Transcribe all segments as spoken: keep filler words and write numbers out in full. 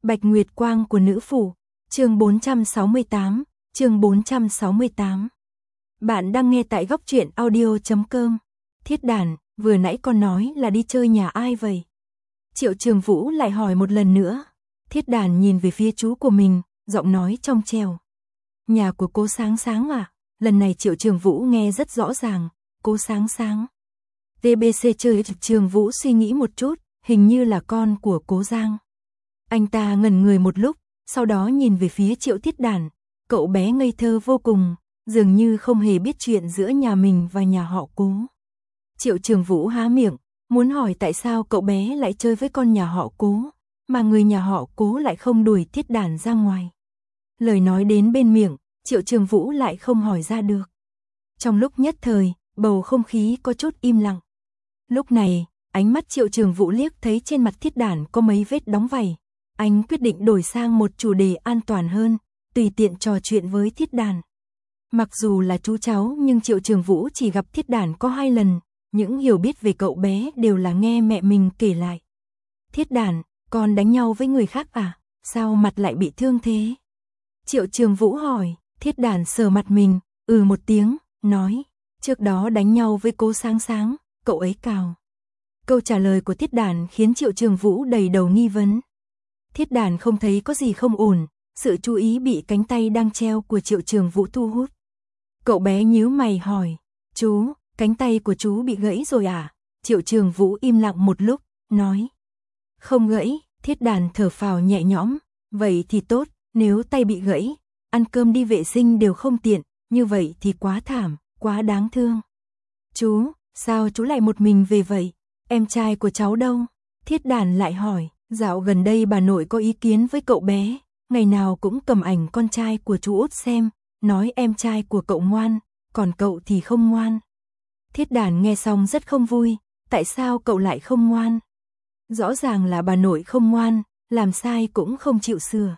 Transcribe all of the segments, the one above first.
Bạch Nguyệt Quang của nữ phủ, chương bốn trăm sáu mươi tám, chương bốn trăm sáu mươi tám. Bạn đang nghe tại góc truyện audio chấm com. Thiết Đản, vừa nãy con nói là đi chơi nhà ai vậy? Triệu Trường Vũ lại hỏi một lần nữa. Thiết Đản nhìn về phía chú của mình, giọng nói trong trẻo. Nhà của cô Sáng Sáng à? Lần này Triệu Trường Vũ nghe rất rõ ràng, cô Sáng Sáng. tê bê xê chơi Trường Vũ suy nghĩ một chút, hình như là con của Cố Giang. Anh ta ngẩn người một lúc, sau đó nhìn về phía Triệu Thiết Đản, cậu bé ngây thơ vô cùng, dường như không hề biết chuyện giữa nhà mình và nhà họ Cố. Triệu Trường Vũ há miệng, muốn hỏi tại sao cậu bé lại chơi với con nhà họ Cố, mà người nhà họ Cố lại không đuổi Thiết Đản ra ngoài. Lời nói đến bên miệng, Triệu Trường Vũ lại không hỏi ra được. Trong lúc nhất thời, bầu không khí có chút im lặng. Lúc này, ánh mắt Triệu Trường Vũ liếc thấy trên mặt Thiết Đản có mấy vết đóng vảy. Anh quyết định đổi sang một chủ đề an toàn hơn, tùy tiện trò chuyện với Thiết Đản. Mặc dù là chú cháu nhưng Triệu Trường Vũ chỉ gặp Thiết Đản có hai lần, những hiểu biết về cậu bé đều là nghe mẹ mình kể lại. Thiết Đản, con đánh nhau với người khác à? Sao mặt lại bị thương thế? Triệu Trường Vũ hỏi. Thiết Đản sờ mặt mình, ừ một tiếng, nói, trước đó đánh nhau với Cố Sáng Sáng, cậu ấy cào. Câu trả lời của Thiết Đản khiến Triệu Trường Vũ đầy đầu nghi vấn. Thiết Đản không thấy có gì không ổn, sự chú ý bị cánh tay đang treo của Triệu Trường Vũ thu hút. Cậu bé nhíu mày hỏi, chú, cánh tay của chú bị gãy rồi à? Triệu Trường Vũ im lặng một lúc, nói, không gãy. Thiết Đản thở phào nhẹ nhõm, vậy thì tốt, nếu tay bị gãy, ăn cơm đi vệ sinh đều không tiện, như vậy thì quá thảm, quá đáng thương. Chú, sao chú lại một mình về vậy? Em trai của cháu đâu? Thiết Đản lại hỏi, dạo gần đây bà nội có ý kiến với cậu bé, ngày nào cũng cầm ảnh con trai của chú út xem, nói em trai của cậu ngoan, còn cậu thì không ngoan. Thiết Đản nghe xong rất không vui, tại sao cậu lại không ngoan? Rõ ràng là bà nội không ngoan, làm sai cũng không chịu sửa.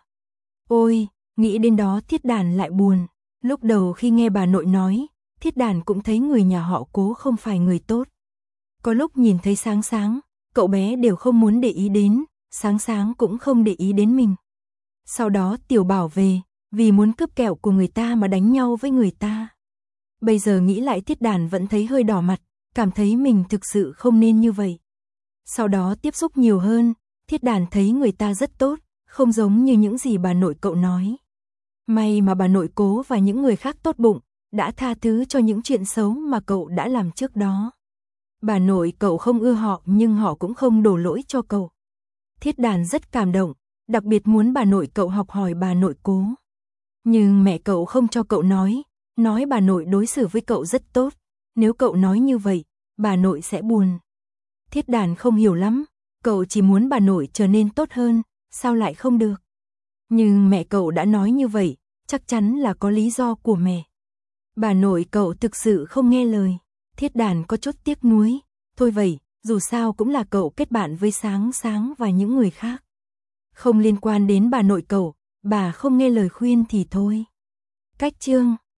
Ôi, nghĩ đến đó Thiết Đản lại buồn. Lúc đầu khi nghe bà nội nói, Thiết Đản cũng thấy người nhà họ Cố không phải người tốt. Có lúc nhìn thấy Sáng Sáng, cậu bé đều không muốn để ý đến, Sáng Sáng cũng không để ý đến mình. Sau đó Tiểu Bảo về, vì muốn cướp kẹo của người ta mà đánh nhau với người ta. Bây giờ nghĩ lại Thiết Đản vẫn thấy hơi đỏ mặt, cảm thấy mình thực sự không nên như vậy. Sau đó tiếp xúc nhiều hơn, Thiết Đản thấy người ta rất tốt, không giống như những gì bà nội cậu nói. May mà bà nội Cố và những người khác tốt bụng, đã tha thứ cho những chuyện xấu mà cậu đã làm trước đó. Bà nội cậu không ưa họ nhưng họ cũng không đổ lỗi cho cậu. Thiết Đản rất cảm động, đặc biệt muốn bà nội cậu học hỏi bà nội Cố. Nhưng mẹ cậu không cho cậu nói, nói bà nội đối xử với cậu rất tốt, nếu cậu nói như vậy, bà nội sẽ buồn. Thiết Đản không hiểu lắm, cậu chỉ muốn bà nội trở nên tốt hơn, sao lại không được? Nhưng mẹ cậu đã nói như vậy, chắc chắn là có lý do của mẹ. Bà nội cậu thực sự không nghe lời. Thiết Đản có chút tiếc nuối. Thôi vậy, dù sao cũng là cậu kết bạn với Sáng Sáng và những người khác. Không liên quan đến bà nội cậu, bà không nghe lời khuyên thì thôi. Cách chương